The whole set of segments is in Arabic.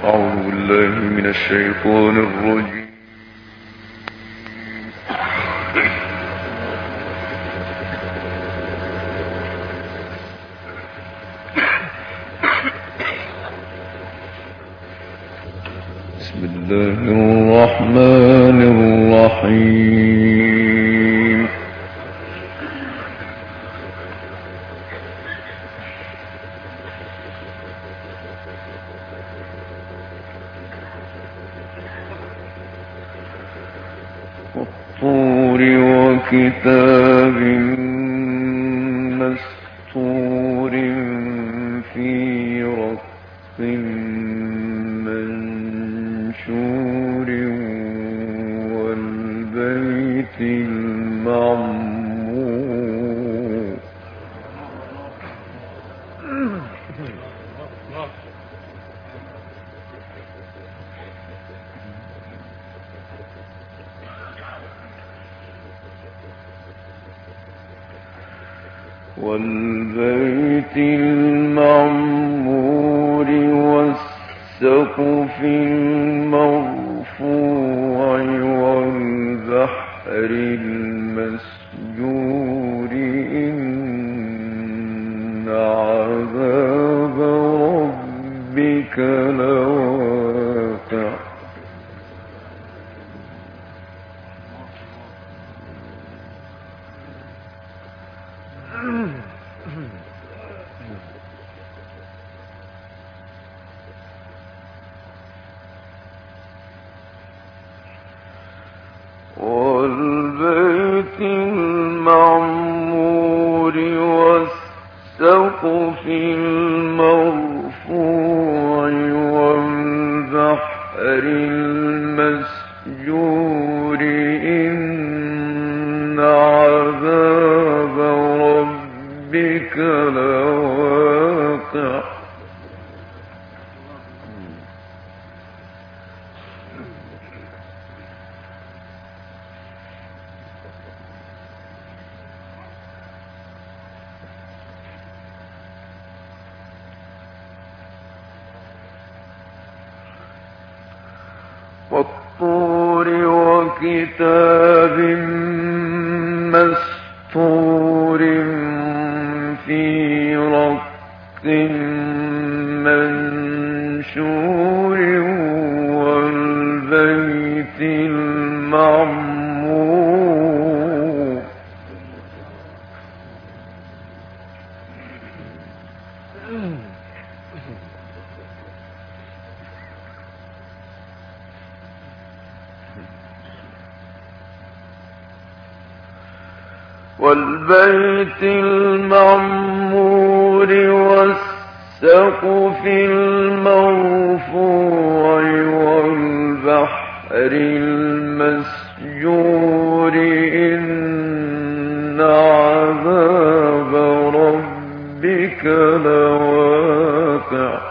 أعوذ بالله من الشيطان الرجيم. بسم الله الرحمن الرحيم. والطور وكتاب مسطور في رق منشور والبيت المعمور والبيت المعمور والسقف المرفوع والبحر المسجور إن عذاب ربك لواقع والبيت المعمور والسقف المرفوع والبحر المسجور إن عذاب ربك لواقع والطور وكتاب مسطور في رق منشور والبيت المعمور والبيت المعمور والسقف المرفوع والبحر المسجور إن عذاب ربك لواقع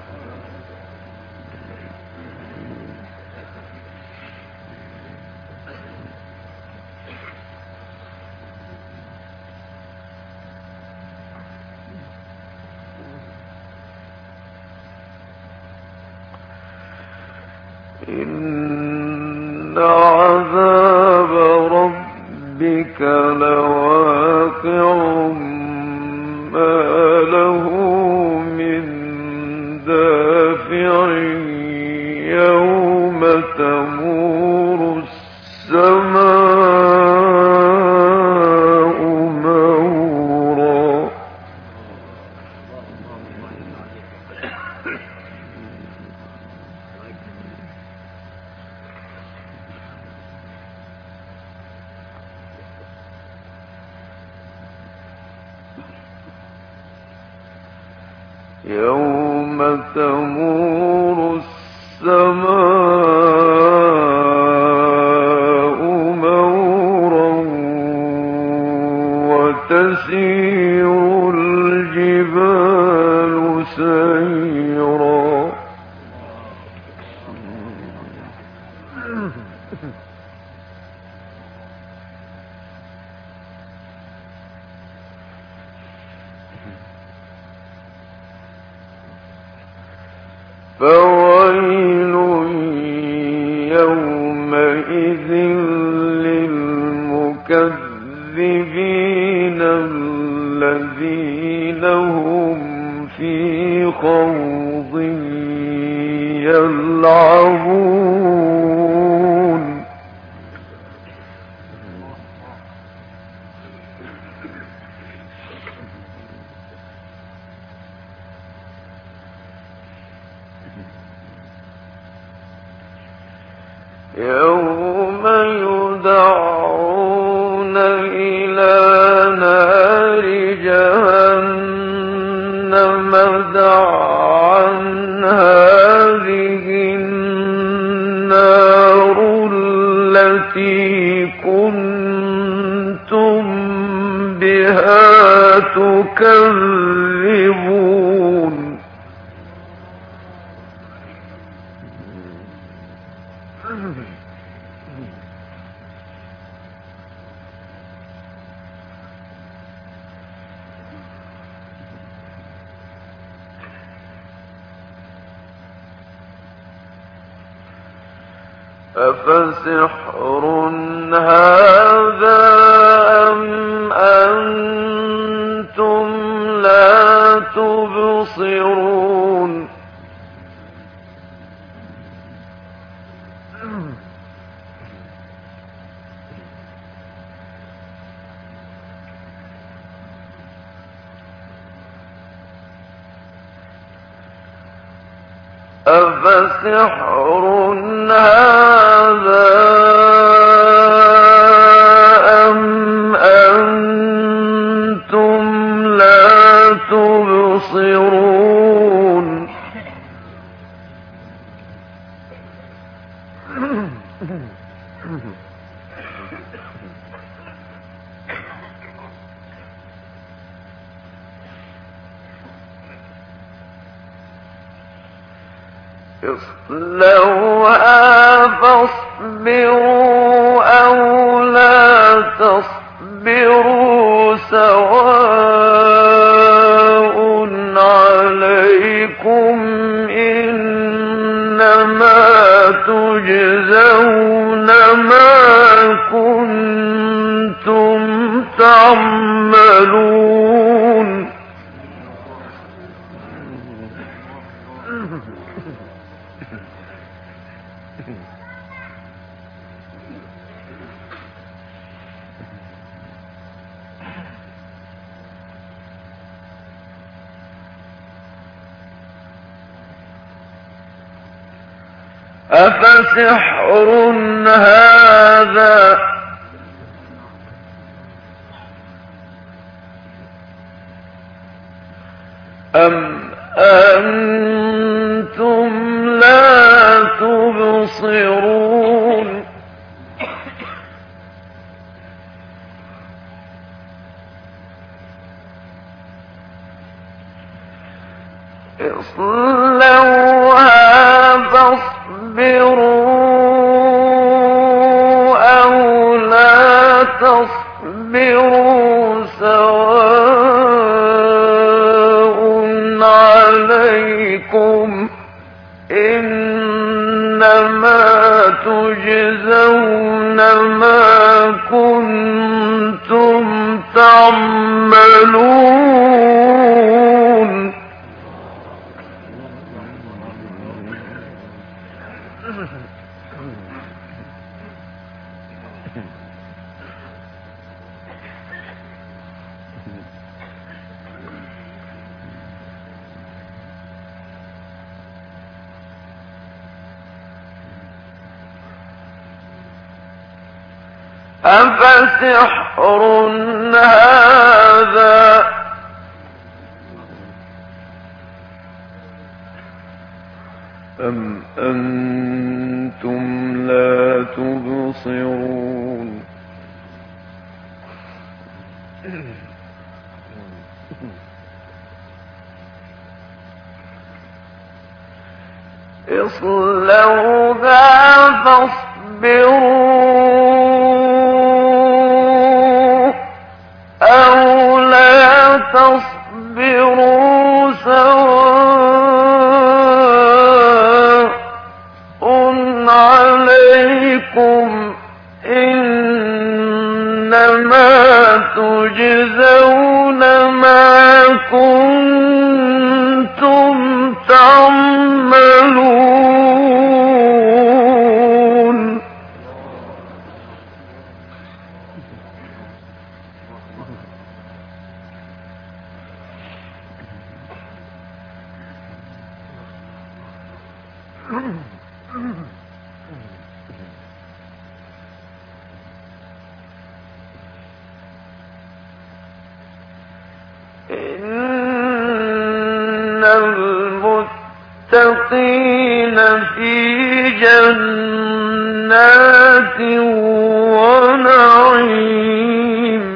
إن عذاب ربك لواقع ما له من دافع يوم تمور السماء مورا يوم تمور السماء مورا وتسير الجبال سيرا فويل وَيْلٌ يَوْمَئِذٍ لِّلْمُكَذِّبِينَ الَّذِينَ هُمْ فِي خَوْضٍ يَلْعَبُونَ يَوْمَ يُدَعُّونَ إِلَى نَارِ جَهَنَّمَ دَعًّا هَٰذِهِ النَّارُ الَّتِي كُنتُم بِهَا تُكَذِّبُونَ أَفَسِحْرٌ هَٰذَا أَمْ أَنتُمْ لَا تُبْصِرُونَ أَفَسِحْرٌ هَٰذَا أَمْ أَنتُمْ لَا تُبْصِرُونَ اصْلَوْهَا فَاصْبِرُوا أَوْ لَا تَصْبِرُوا سَوَاءٌ عَلَيْكُمْ إِنَّمَا تُجْزَوْنَ مَا كُنتُمْ تَعْمَلُونَ أَفَسِحْرٌ هَٰذَا أَمْ أَنتُمْ لَا تُبْصِرُونَ اصْلَوْهَا فاصْبِرُوا أَوْ لَا تَصْبِرُوا سَوَاءٌ عَلَيْكُمْ إِنَّمَا تُجْزَوْنَ مَا كُنتُمْ تَعْمَلُونَ أَفَسِحْرٌ هَٰذَا أَمْ أَنتُمْ لَا تُبْصِرُونَ اصْلَوْهَا فاصْبِرُوا أَوْ لَا تَصْبِرُوا سَوَاءٌ تجزون ما كنتم تعملون إن المتقين في جنات ونعيم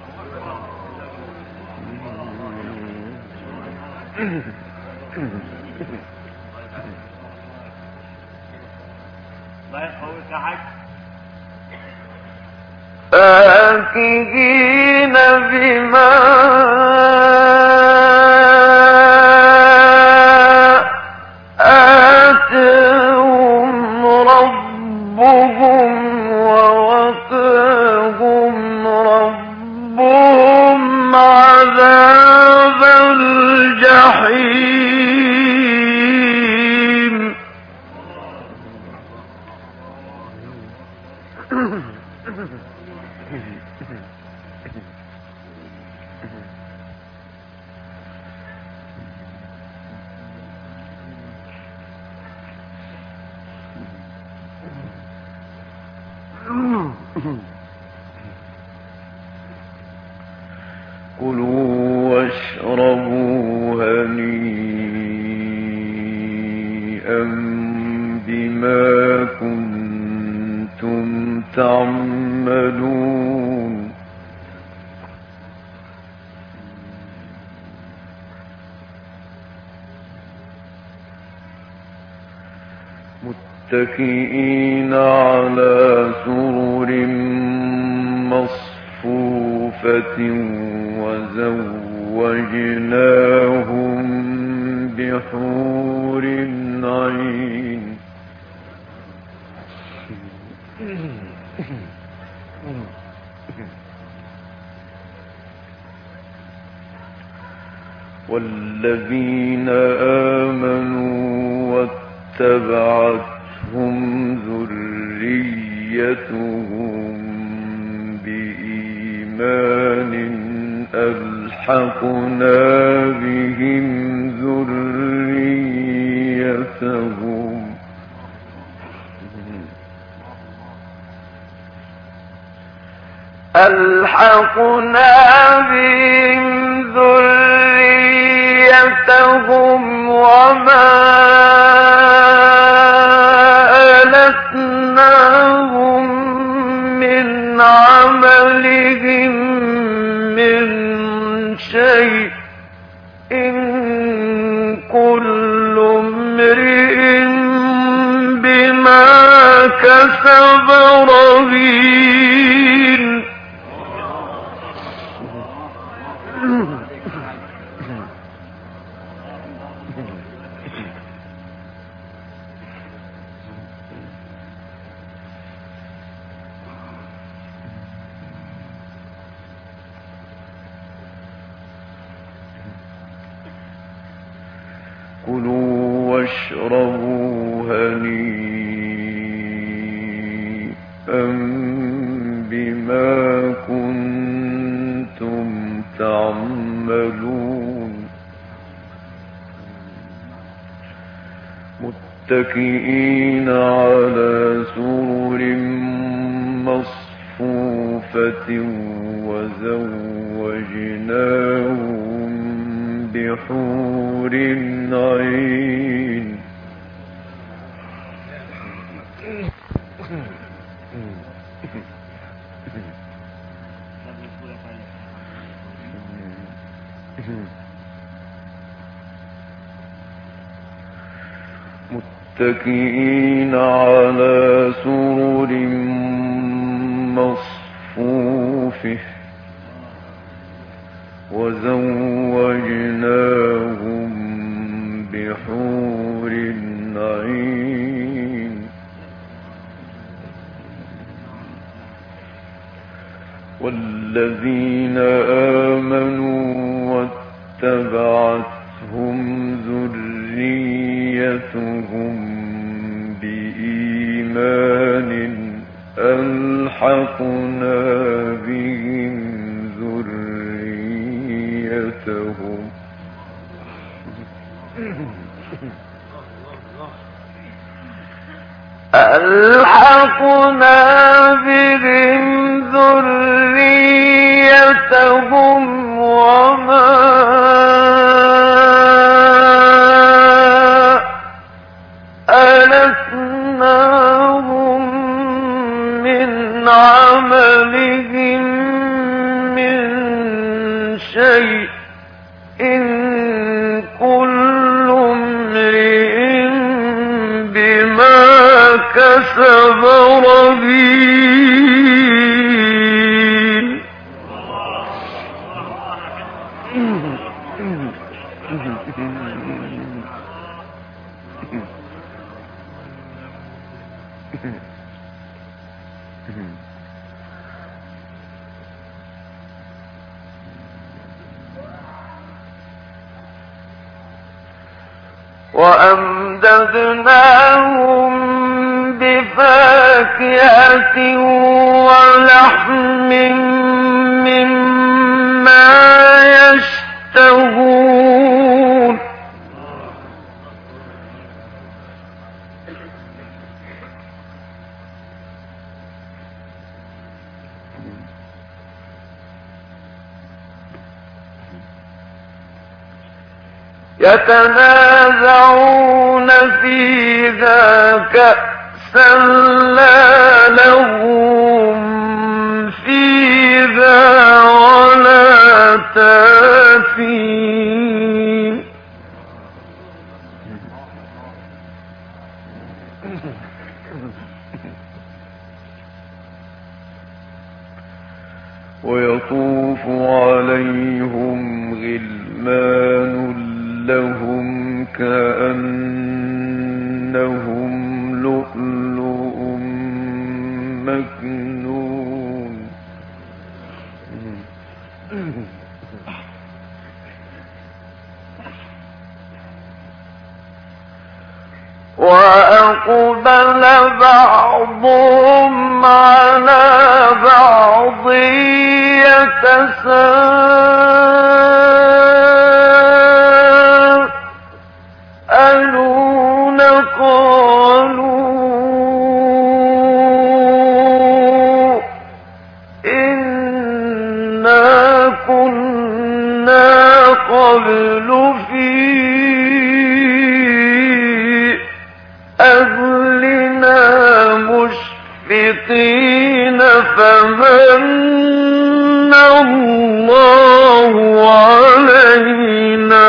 فاكهين بما آتاهم ربهم ووقاهم ربهم عذاب الجحيم كلوا واشربوا هنيئا بما كنتم تعملون متكئين على سرر مصفوفة وزوجناهم بحور عين والذين آمنوا واتبعتهم ذريتهم بإيمان ألحقنا بهم ذريتهم وما ألتناهم من عملهم من شيء إن كل امرئ بما كسب رهين كلوا واشربوا هنيئا بما كنتم تعملون متكئين على سرر مصفوفة وزوجناهم بحور عين متكئين على سرر مصفوفة وزوجناهم بحور عين والذين الذين آمنوا واتبعتهم ذريتهم بإيمان ألحقنا بهم ذريتهم وما ألتناهم من عملهم من شيء إن كل امرئ بما كسب رهين. وأمددناهم بفاكهة ولحم مما يشتهون. يتنازعون فيها كأسا لا لهم فيها ولا تاثيم. ويطوف عليهم غلمان لهم كأنهم لؤلؤ مكنون. وأقبل بعضهم على بعض يتساءلون قالوا إنا كنا قبل في أهلنا مشفقين فمن الله علينا.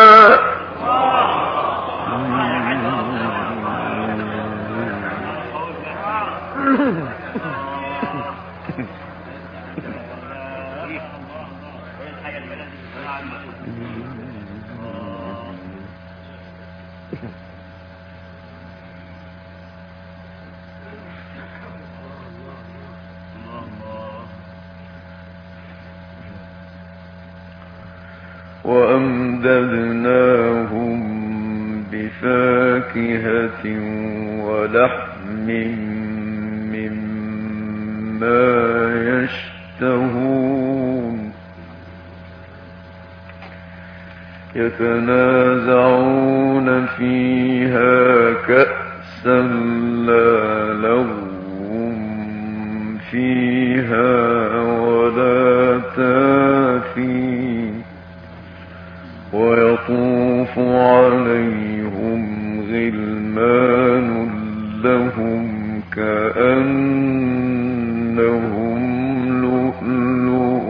وأمددناهم بفاكهة ولحم مما يشتهون. يتنازعون فيها كأسا لا لهم فيها ولا تاثيم. ويطوف عليهم غلمان لهم كأنهم لؤلؤ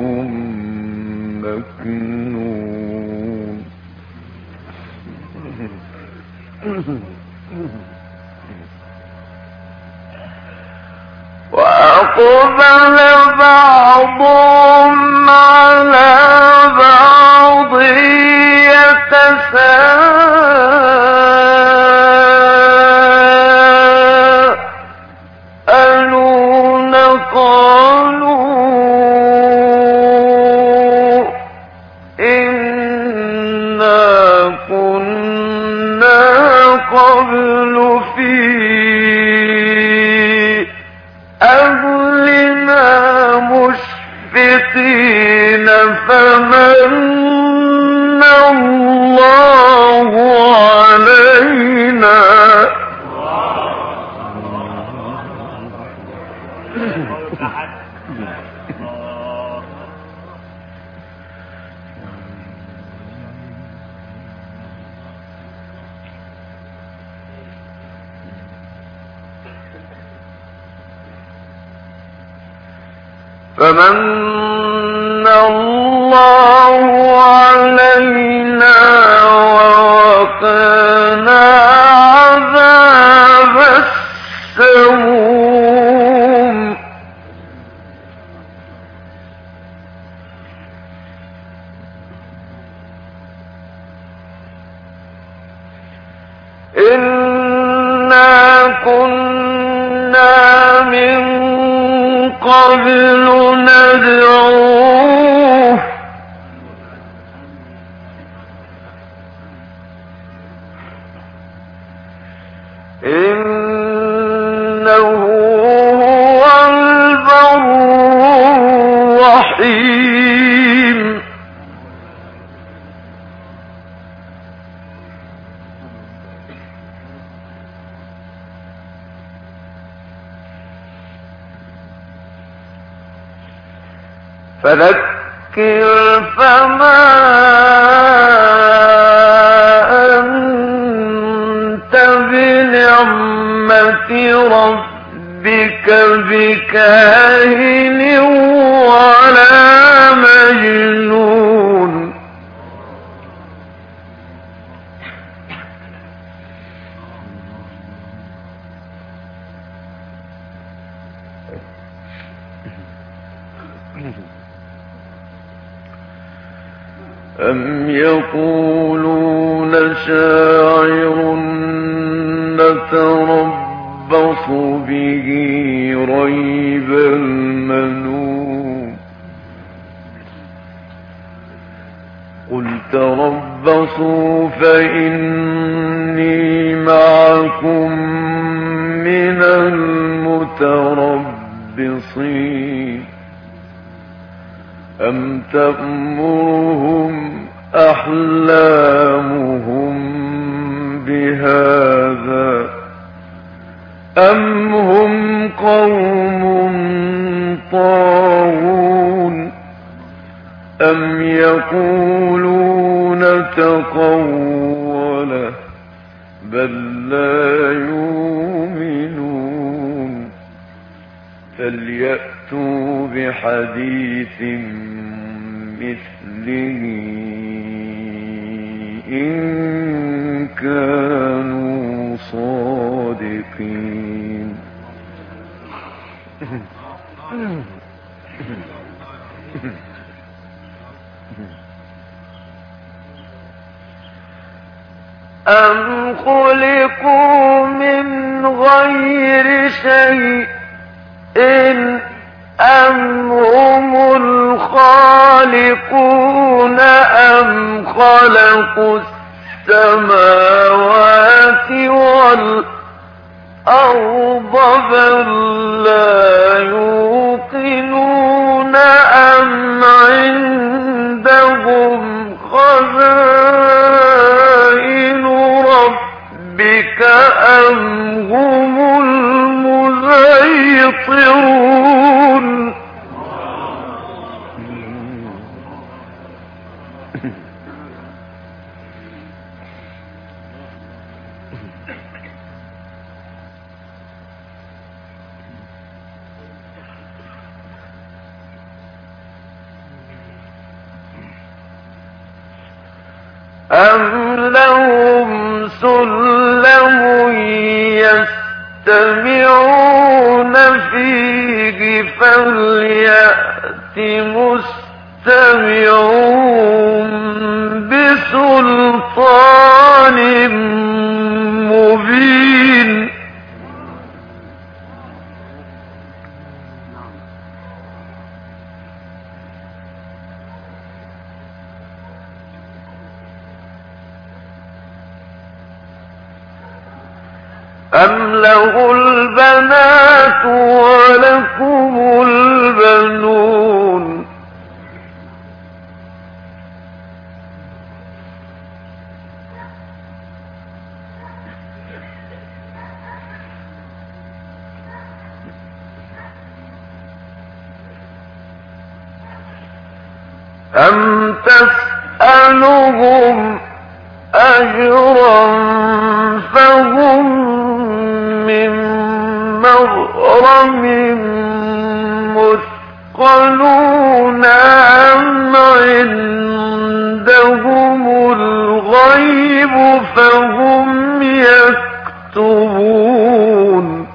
مكنون. وأقبل بعضهم على بعض يتساءلون قالوا قبل في أهلنا مشفقين فمن الله علينا فمن الله علينا ووقانا عذاب السموم إنا كنا من قبل ندعوه إنه هو البر الرحيم فذكر فما أنت بنعمة ربك بكاهن ولا مجنون أم يقولون شاعر نتربص به ريب المنون قل تربصوا فإني معكم من المتربصين أم تأمرهم أحلامهم بهذا أم هم قوم طاغون أم يقولون تقوله بل لا يؤمنون فليأتوا بحديث مثله إن كانوا صادقين أم خلقوا من غير شيء أم هم الخالقون أم خلقوا السماوات والأرض بل لا يوقنون أم عندهم خزائن ربك أم هم المسيطرون أم لهم سلم يستمعون فيه فليأت مستمعون بسلطان مبين أم له البنات ولكم البنون أم تسألهم أجرا فهم من مغرم مثقلون أم عندهم الغيب فهم يكتبون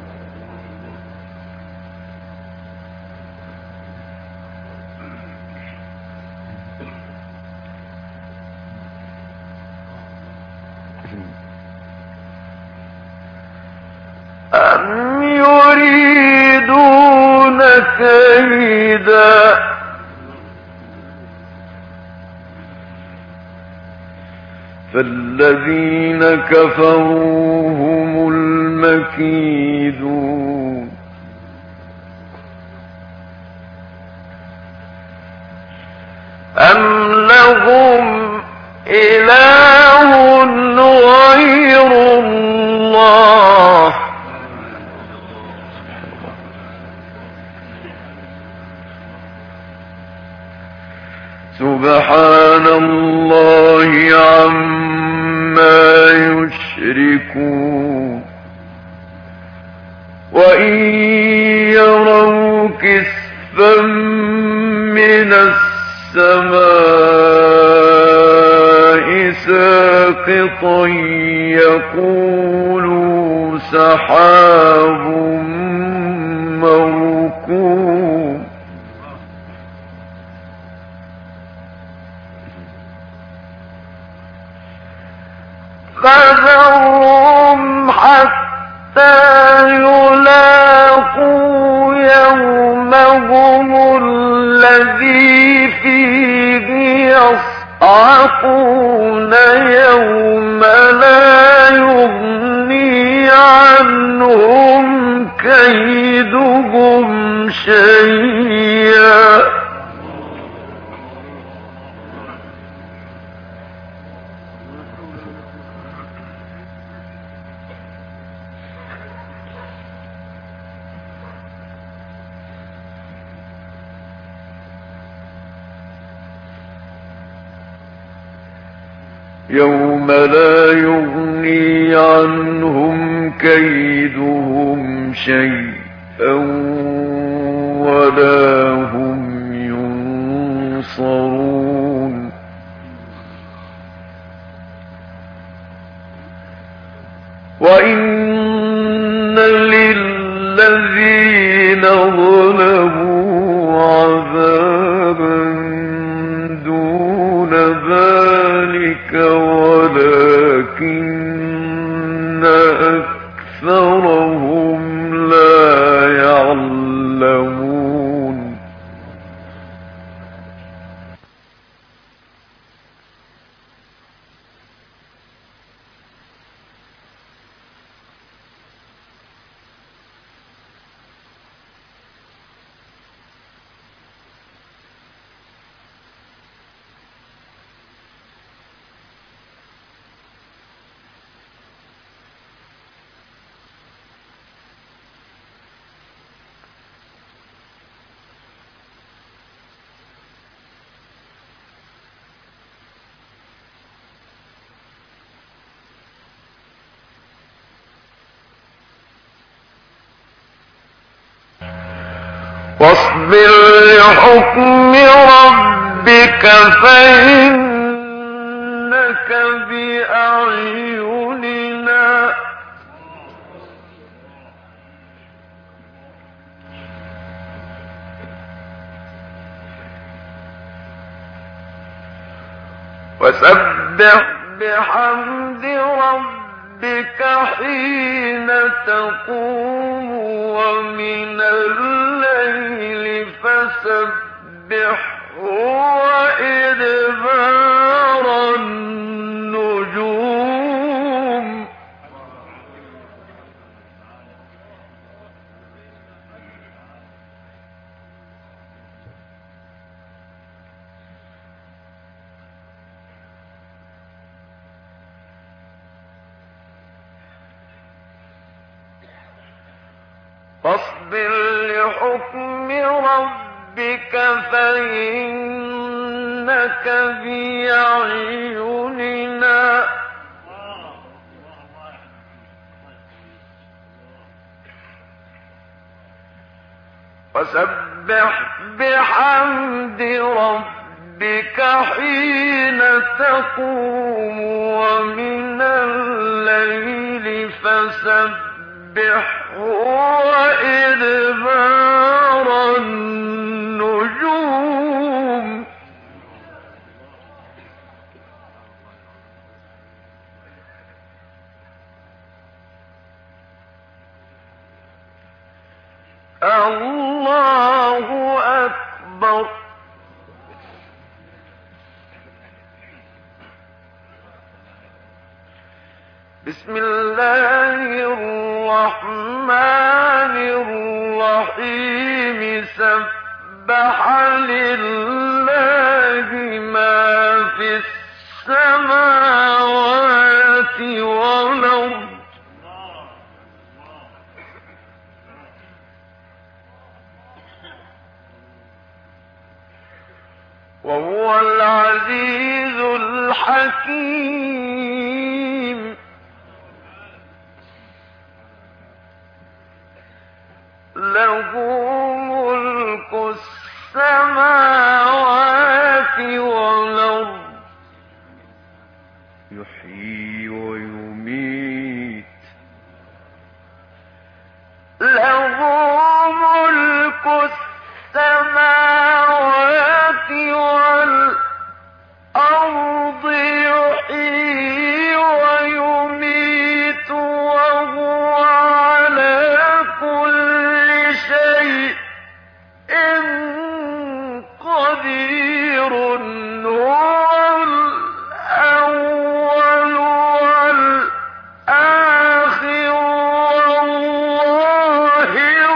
أم يريدون كيدا فالذين كفروا هم المكيدون أم لهم إله غير الله سبحان الله عما يشركون وإن يروا كسفا من السماء ساقطا يقولوا سحاب مركوم فذرهم حتى يلاقوا يومهم الذي فيه يصعقون يوم لا يغني عنهم كيدهم شيئا يوم لا يغني عنهم كيدهم شيئا ولا هم ينصرون وإن للذين ظلموا عذابا دون ذلك ولكن أكثرهم لا يعلمون واصبر لحكم ربك فإنك بأعيننا وسبح بحمد ربك حين تقوم ومن الليل فسبحه وإدبار النجوم فاصبر لحكم ربك فإنك بأعيننا وسبح بحمد ربك حين تقوم ومن الليل فسبحه وإدبار النجوم الله أكبر. بسم الله الرحمن الرحيم سبح لله ما في السماوات والأرض وهو العزيز الحكيم. له ملك السماوات والأرض يحيي ويميت. له ملك السماوات والأرض يحيي ويميت وهو على كل شيء قدير. هو الأول والآخر والظاهر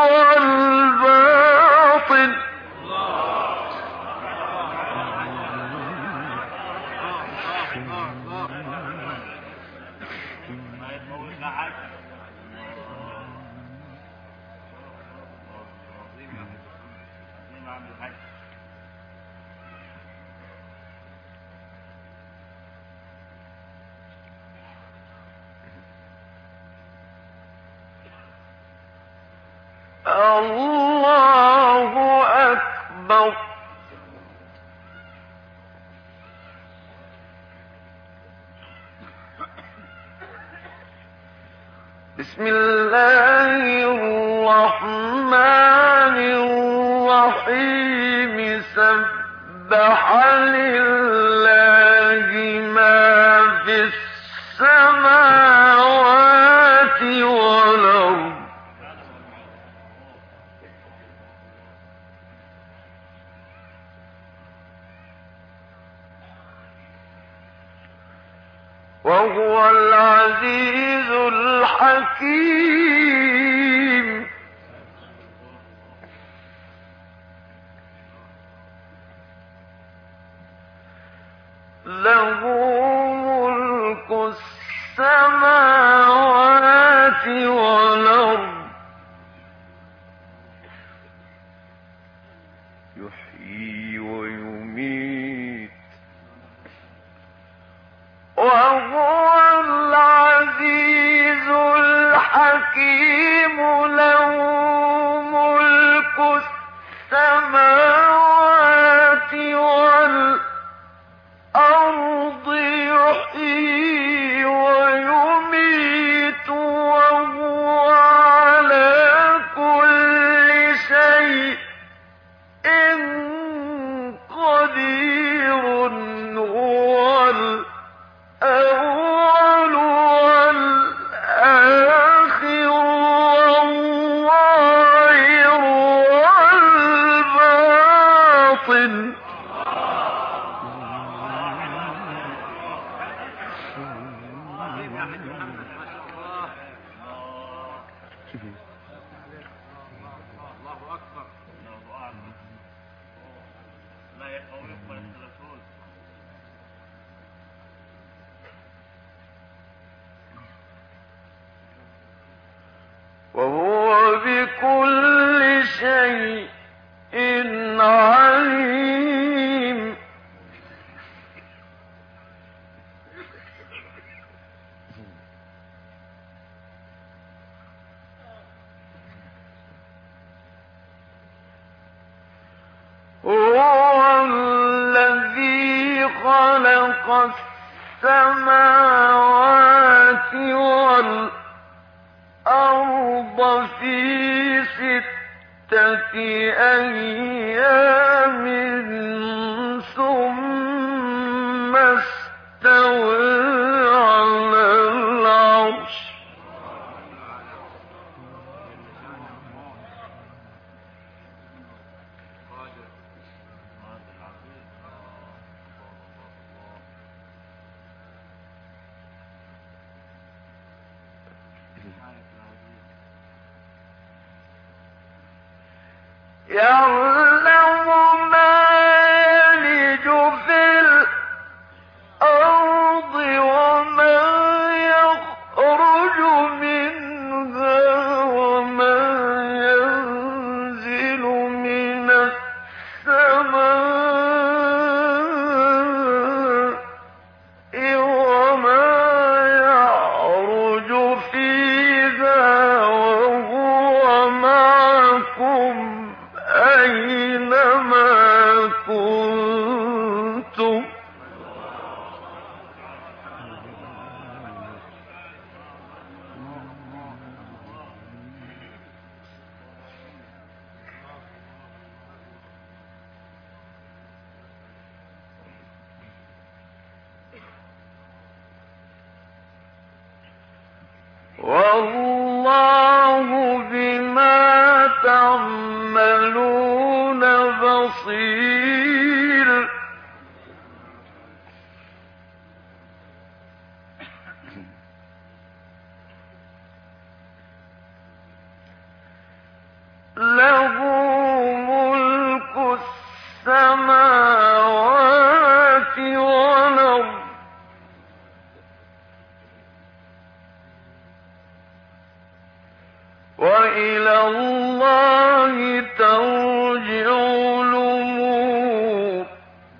والباطن. الله أكبر. بسم الله الرحمن الرحيم سبح لله ما في السماوات والأرض وهو العزيز الحكيم. له ملك السماوات والأرض يحيي ويميت وهو العزيز الحكيم. له ملك السماوات والأرض يحيي ويميت وهو على كل شيء قدير. هو الأول والآخر والظاهر والباطن. وهو وبكل شيء عليم. هو الذي خلق السماوات والأرض في 6 أيام ثم استوى على العرش. يعلم ما يلج في الأرض وما يخرج منها وما ينزل من السماء وما يعرج فيها وهو معكم أينما كنتم. والله بما تعملون بصير. له ملك السماوات والأرض وإلى الله ترجع الأمور.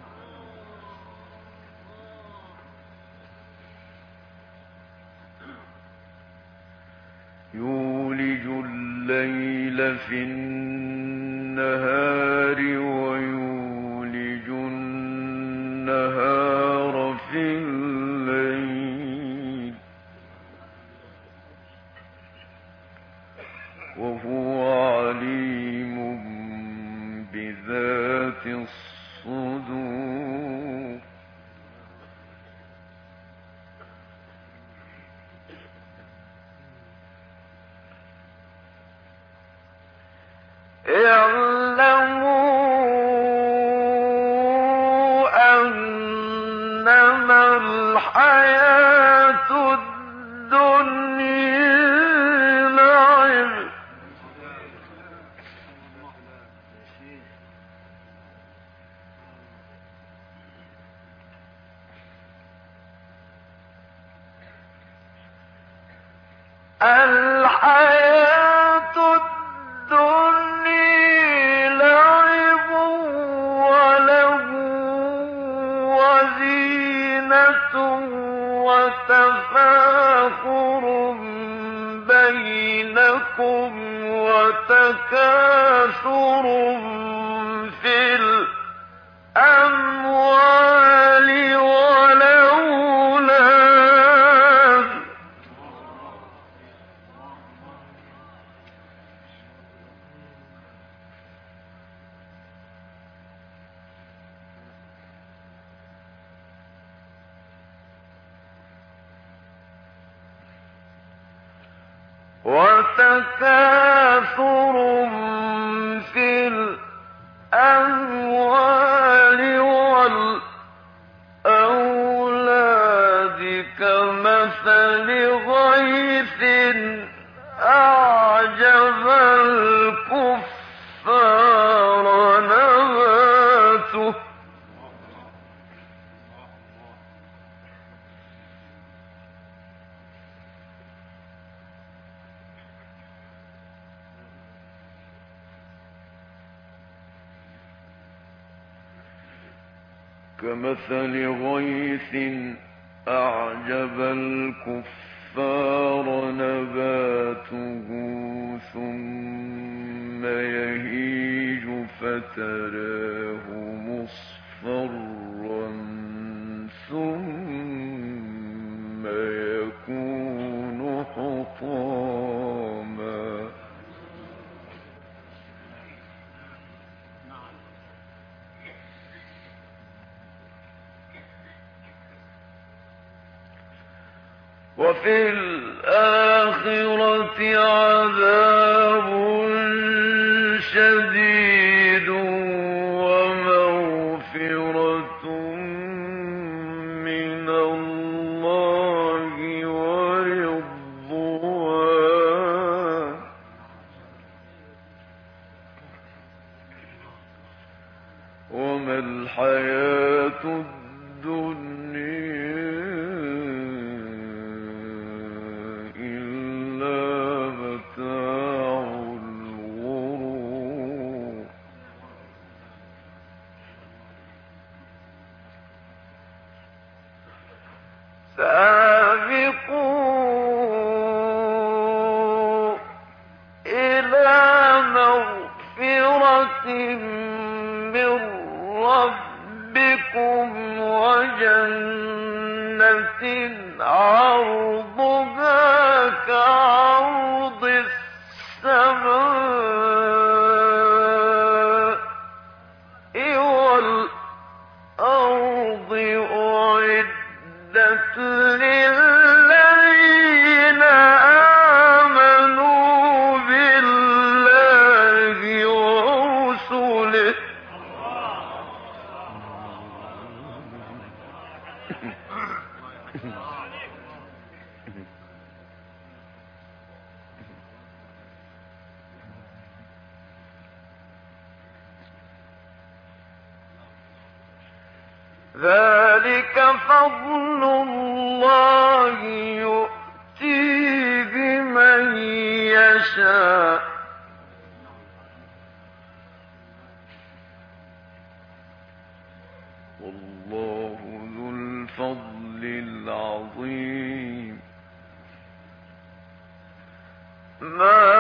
يولج الليل في النهار ويولج النهار في الليل وهو عليم بذات الصدور. اعلموا أنما الحياة الدنيا لعب الحياة الدنيا لعب وله وزينة وتفاخر بينكم وتكاثر في الأموال والأولاد. وتكاثر في الأموال والأولاد كمثل غيث أعجب الكفار نباته كمثل غيث أعجب الكفار نباته ثم يهيج فتراه مصفرا ثم يكون حطاما وفي الآخرة عذاب شديد ومغفرة من الله ورضوان وما الحياة الدنيا سابقوا إلى مغفرة من ربكم وجنة عرضها كعرض السماء والأرض أعدت للذين آمنوا بالله ورسله ذلك فضل الله يؤتيه من يشاء والله ذو الفضل العظيم ما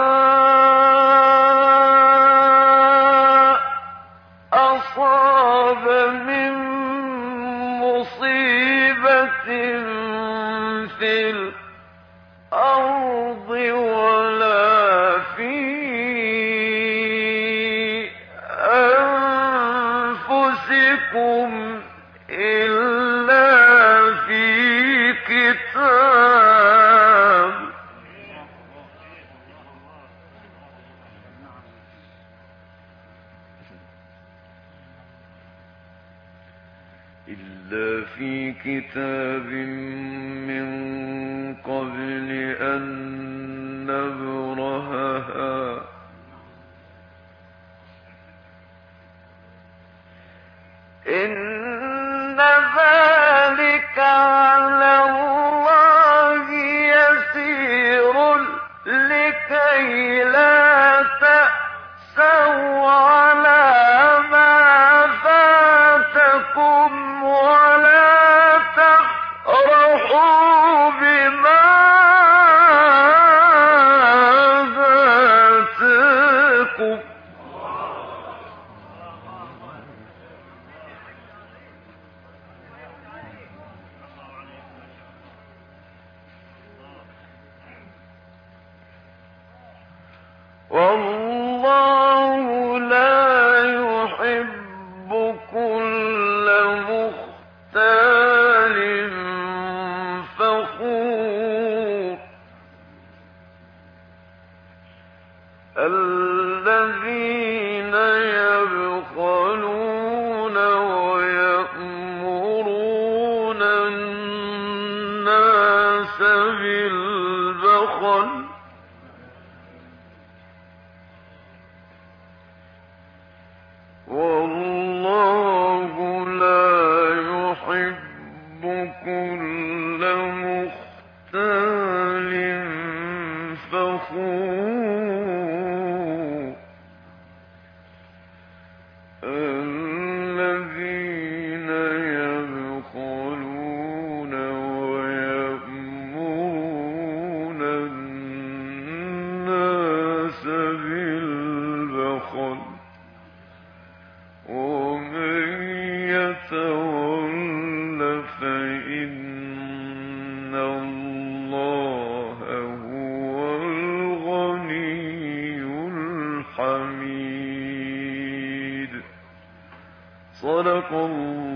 أصاب من مصيبة في الأرض ولا في أنفسكم إلا في كتاب من قبل أن نبرهها إن ذلك على الله يسير لكي لا تأسوا على ما فاتكم ولا تفرحوا بما آتاكم والله لا يحب كل مختال فخور الذين يبخلون ويأمرون الناس بالبخل والله لا يحب كل مختال فخور الذين حميد. صدق الله